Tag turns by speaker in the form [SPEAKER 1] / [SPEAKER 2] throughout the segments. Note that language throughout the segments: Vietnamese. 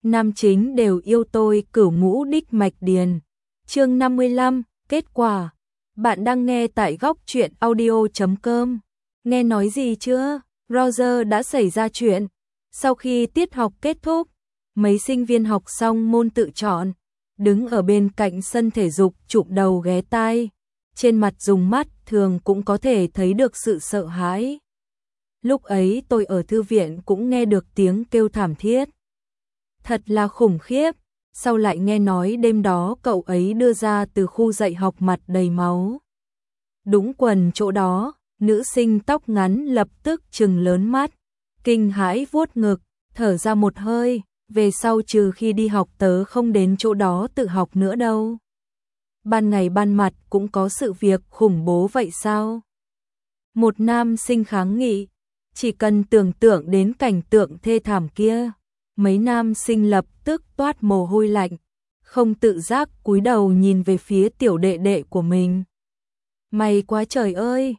[SPEAKER 1] nam chính đều yêu tôi cửu ngũ đích mạch điền. Chương 55, kết quả. Bạn đang nghe tại góc truyện audio.com. Nghe nói gì chưa? Roger đã xảy ra chuyện. Sau khi tiết học kết thúc, mấy sinh viên học xong môn tự chọn, đứng ở bên cạnh sân thể dục chụp đầu ghé tai, trên mặt dùng mắt thường cũng có thể thấy được sự sợ hãi. Lúc ấy tôi ở thư viện cũng nghe được tiếng kêu thảm thiết. Thật là khủng khiếp, sau lại nghe nói đêm đó cậu ấy đưa ra từ khu dạy học mặt đầy máu. Đúng quần chỗ đó, nữ sinh tóc ngắn lập tức trừng lớn mắt, kinh hãi vuốt ngực, thở ra một hơi, về sau trừ khi đi học tớ không đến chỗ đó tự học nữa đâu. Ban ngày ban mặt cũng có sự việc khủng bố vậy sao? Một nam sinh kháng nghị, chỉ cần tưởng tượng đến cảnh tượng thê thảm kia, mấy nam sinh lập tức toát mồ hôi lạnh, không tự giác cúi đầu nhìn về phía tiểu đệ đệ của mình. May quá trời ơi,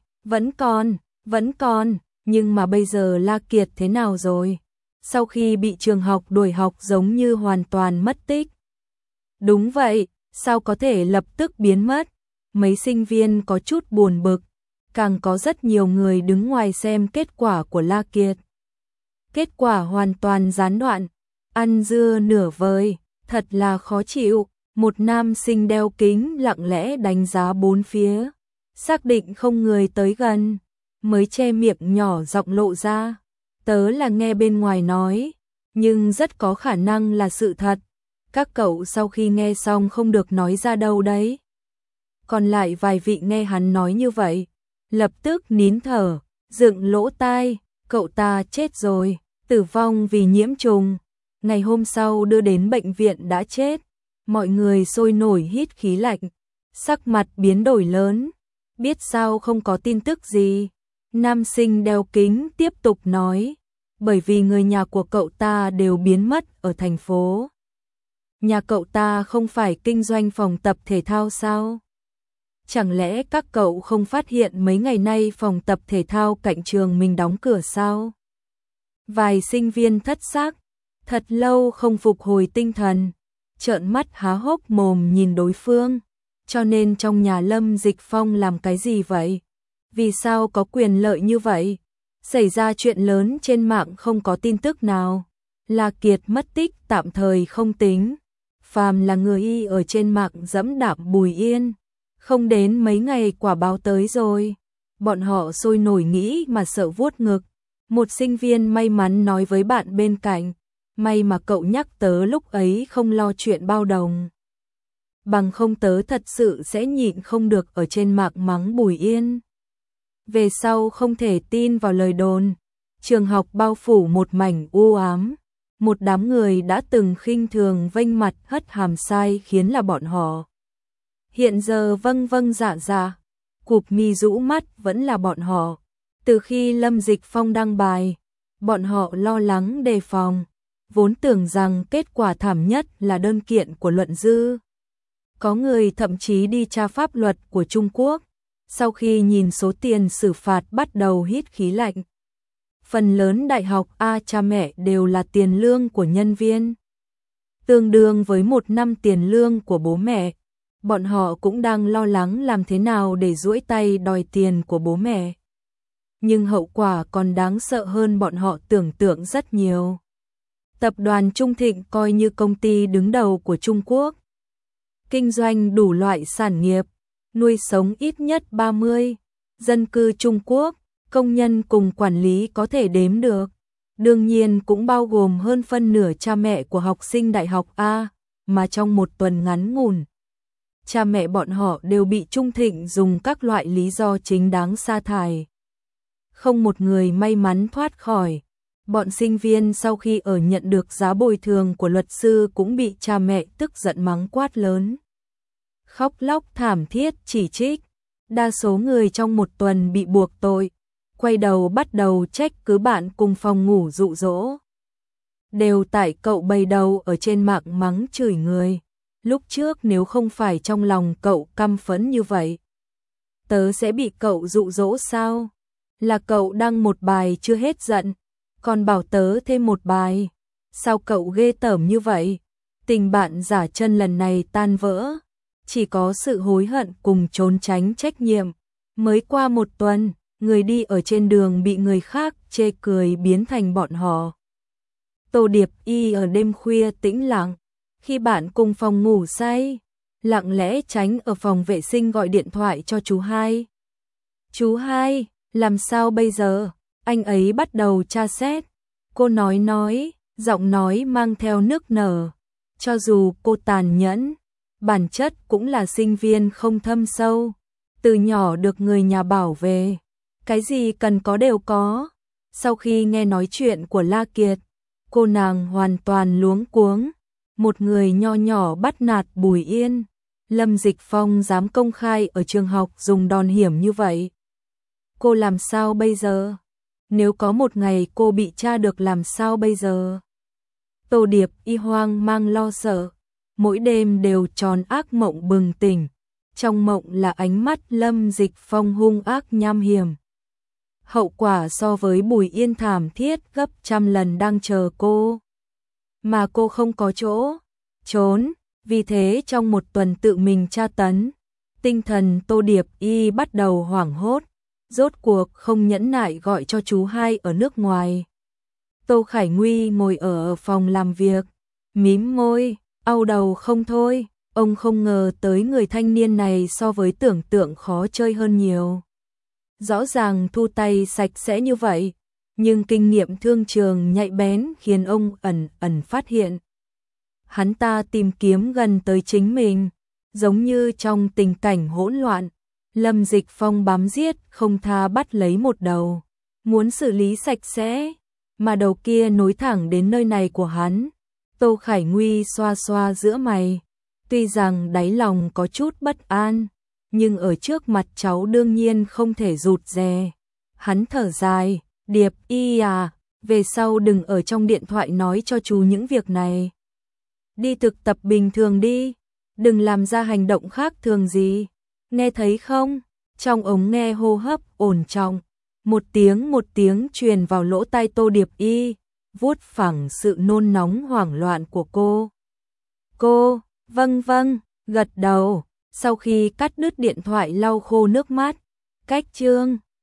[SPEAKER 1] vẫn còn, nhưng mà bây giờ La Kiệt thế nào rồi? Sau khi bị trường học đuổi học giống như hoàn toàn mất tích. Đúng vậy, sao có thể lập tức biến mất? Mấy sinh viên có chút buồn bực, càng có rất nhiều người đứng ngoài xem kết quả của La Kiệt. Kết quả hoàn toàn gián đoạn, ăn dưa nửa vời, thật là khó chịu. Một nam sinh đeo kính lặng lẽ đánh giá bốn phía, xác định không người tới gần, mới che miệng nhỏ giọng lộ ra. Tớ là nghe bên ngoài nói, nhưng rất có khả năng là sự thật. Các cậu sau khi nghe xong không được nói ra đâu đấy. Còn lại vài vị nghe hắn nói như vậy, lập tức nín thở, dựng lỗ tai, cậu ta chết rồi, tử vong vì nhiễm trùng. Ngày hôm sau đưa đến bệnh viện đã chết. Mọi người sôi nổi hít khí lạnh, sắc mặt biến đổi lớn. Biết sao không có tin tức gì? Nam sinh đeo kính tiếp tục nói, bởi vì người nhà của cậu ta đều biến mất ở thành phố. Nhà cậu ta không phải kinh doanh phòng tập thể thao sao? Chẳng lẽ các cậu không phát hiện mấy ngày nay phòng tập thể thao cạnh trường mình đóng cửa sao? Vài sinh viên thất xác, thật lâu không phục hồi tinh thần, trợn mắt há hốc mồm nhìn đối phương. Cho nên trong nhà Lâm Dịch Phong làm cái gì vậy? Vì sao có quyền lợi như vậy? Xảy ra chuyện lớn trên mạng không có tin tức nào. La Kiệt mất tích tạm thời không tính. Phàm là người y ở trên mạng dẫm đạp Bùi Yên. Không đến mấy ngày quả báo tới rồi. Bọn họ sôi nổi nghĩ mà sợ vuốt ngực. Một sinh viên may mắn nói với bạn bên cạnh, may mà cậu nhắc tớ lúc ấy không lo chuyện bao đồng. Bằng không tớ thật sự sẽ nhịn không được ở trên mạng mắng Bùi Yên. Về sau không thể tin vào lời đồn, trường học bao phủ một mảnh u ám, một đám người đã từng khinh thường vênh mặt hất hàm sai khiến là bọn họ. Hiện giờ vâng dạ, cụp mi rũ mắt vẫn là bọn họ. Từ khi Lâm Dịch Phong đăng bài, bọn họ lo lắng đề phòng, vốn tưởng rằng kết quả thảm nhất là đơn kiện của Luận Dư. Có người thậm chí đi tra pháp luật của Trung Quốc, sau khi nhìn số tiền xử phạt bắt đầu hít khí lạnh. Phần lớn đại học A cha mẹ đều là tiền lương của nhân viên, tương đương với 1 năm tiền lương của bố mẹ. Bọn họ cũng đang lo lắng làm thế nào để duỗi tay đòi tiền của bố mẹ. Nhưng hậu quả còn đáng sợ hơn bọn họ tưởng tượng rất nhiều. Tập đoàn Trung Thịnh coi như công ty đứng đầu của Trung Quốc, kinh doanh đủ loại sản nghiệp, nuôi sống ít nhất 30 dân cư Trung Quốc, công nhân cùng quản lý có thể đếm được. Đương nhiên cũng bao gồm hơn phân nửa cha mẹ của học sinh đại học A, mà trong một tuần ngắn ngủn, cha mẹ bọn họ đều bị Trung Thịnh dùng các loại lý do chính đáng sa thải. Không một người may mắn thoát khỏi. Bọn sinh viên sau khi nhận được giá bồi thường của luật sư cũng bị cha mẹ tức giận mắng quát lớn. Khóc lóc thảm thiết chỉ trích. Đa số người trong một tuần bị buộc tội, quay đầu bắt đầu trách cứ bạn cùng phòng ngủ dụ dỗ. Đều tại cậu bày đầu ở trên mạng mắng chửi người. Lúc trước nếu không phải trong lòng cậu căm phẫn như vậy, tớ sẽ bị cậu dụ dỗ sao? Là cậu đăng một bài chưa hết giận, còn bảo tớ thêm một bài. sao cậu ghê tởm như vậy? Tình bạn giả chân lần này tan vỡ, chỉ có sự hối hận cùng trốn tránh trách nhiệm. Mới qua một tuần, người đi ở trên đường bị người khác chê cười biến thành bọn họ. Tô Điệp Y ở đêm khuya tĩnh lặng, khi bạn cùng phòng ngủ say, lặng lẽ tránh ở phòng vệ sinh gọi điện thoại cho chú hai. Chú hai, làm sao bây giờ? Anh ấy bắt đầu tra xét. Cô nói, giọng nói mang theo nức nở. Cho dù cô tàn nhẫn, bản chất cũng là sinh viên không thâm sâu. Từ nhỏ được người nhà bảo vệ, cái gì cần có đều có. Sau khi nghe nói chuyện của La Kiệt, cô nàng hoàn toàn luống cuống. Một người nho nhỏ bắt nạt Bùi Yên, Lâm Dịch Phong dám công khai ở trường học dùng đòn hiểm như vậy. Cô làm sao bây giờ? Nếu có một ngày cô bị tra được làm sao bây giờ? Tô Điệp Y hoang mang lo sợ, mỗi đêm đều tròn ác mộng bừng tỉnh. Trong mộng là ánh mắt Lâm Dịch Phong hung ác nham hiểm. Hậu quả so với Bùi Yên thảm thiết gấp trăm lần đang chờ cô. Mà cô không có chỗ trốn, vì thế trong một tuần tự mình tra tấn, tinh thần Tô Điệp Y bắt đầu hoảng hốt, rốt cuộc không nhẫn nại gọi cho chú hai ở nước ngoài. Tô Khải Nguy ngồi ở phòng làm việc, mím môi, au đầu không thôi, ông không ngờ tới người thanh niên này so với tưởng tượng khó chơi hơn nhiều. Rõ ràng thu tay sạch sẽ như vậy, nhưng kinh nghiệm thương trường nhạy bén khiến ông ẩn phát hiện. Hắn ta tìm kiếm gần tới chính mình, giống như trong tình cảnh hỗn loạn, Lâm Dịch Phong bám giết không tha bắt lấy một đầu, muốn xử lý sạch sẽ, mà đầu kia nối thẳng đến nơi này của hắn. Tô Khải Nguy xoa xoa giữa mày, tuy rằng đáy lòng có chút bất an, nhưng ở trước mặt cháu đương nhiên không thể rụt rè. Hắn thở dài, Điệp Y à, về sau đừng ở trong điện thoại nói cho chú những việc này. Đi thực tập bình thường đi, đừng làm ra hành động khác thường gì, nghe thấy không? Trong ống nghe hô hấp ổn trọng, một tiếng truyền vào lỗ tai Tô Điệp Y, vuốt phẳng sự nôn nóng hoảng loạn của cô. Cô, vâng, gật đầu, sau khi cắt đứt điện thoại lau khô nước mắt, cách chương.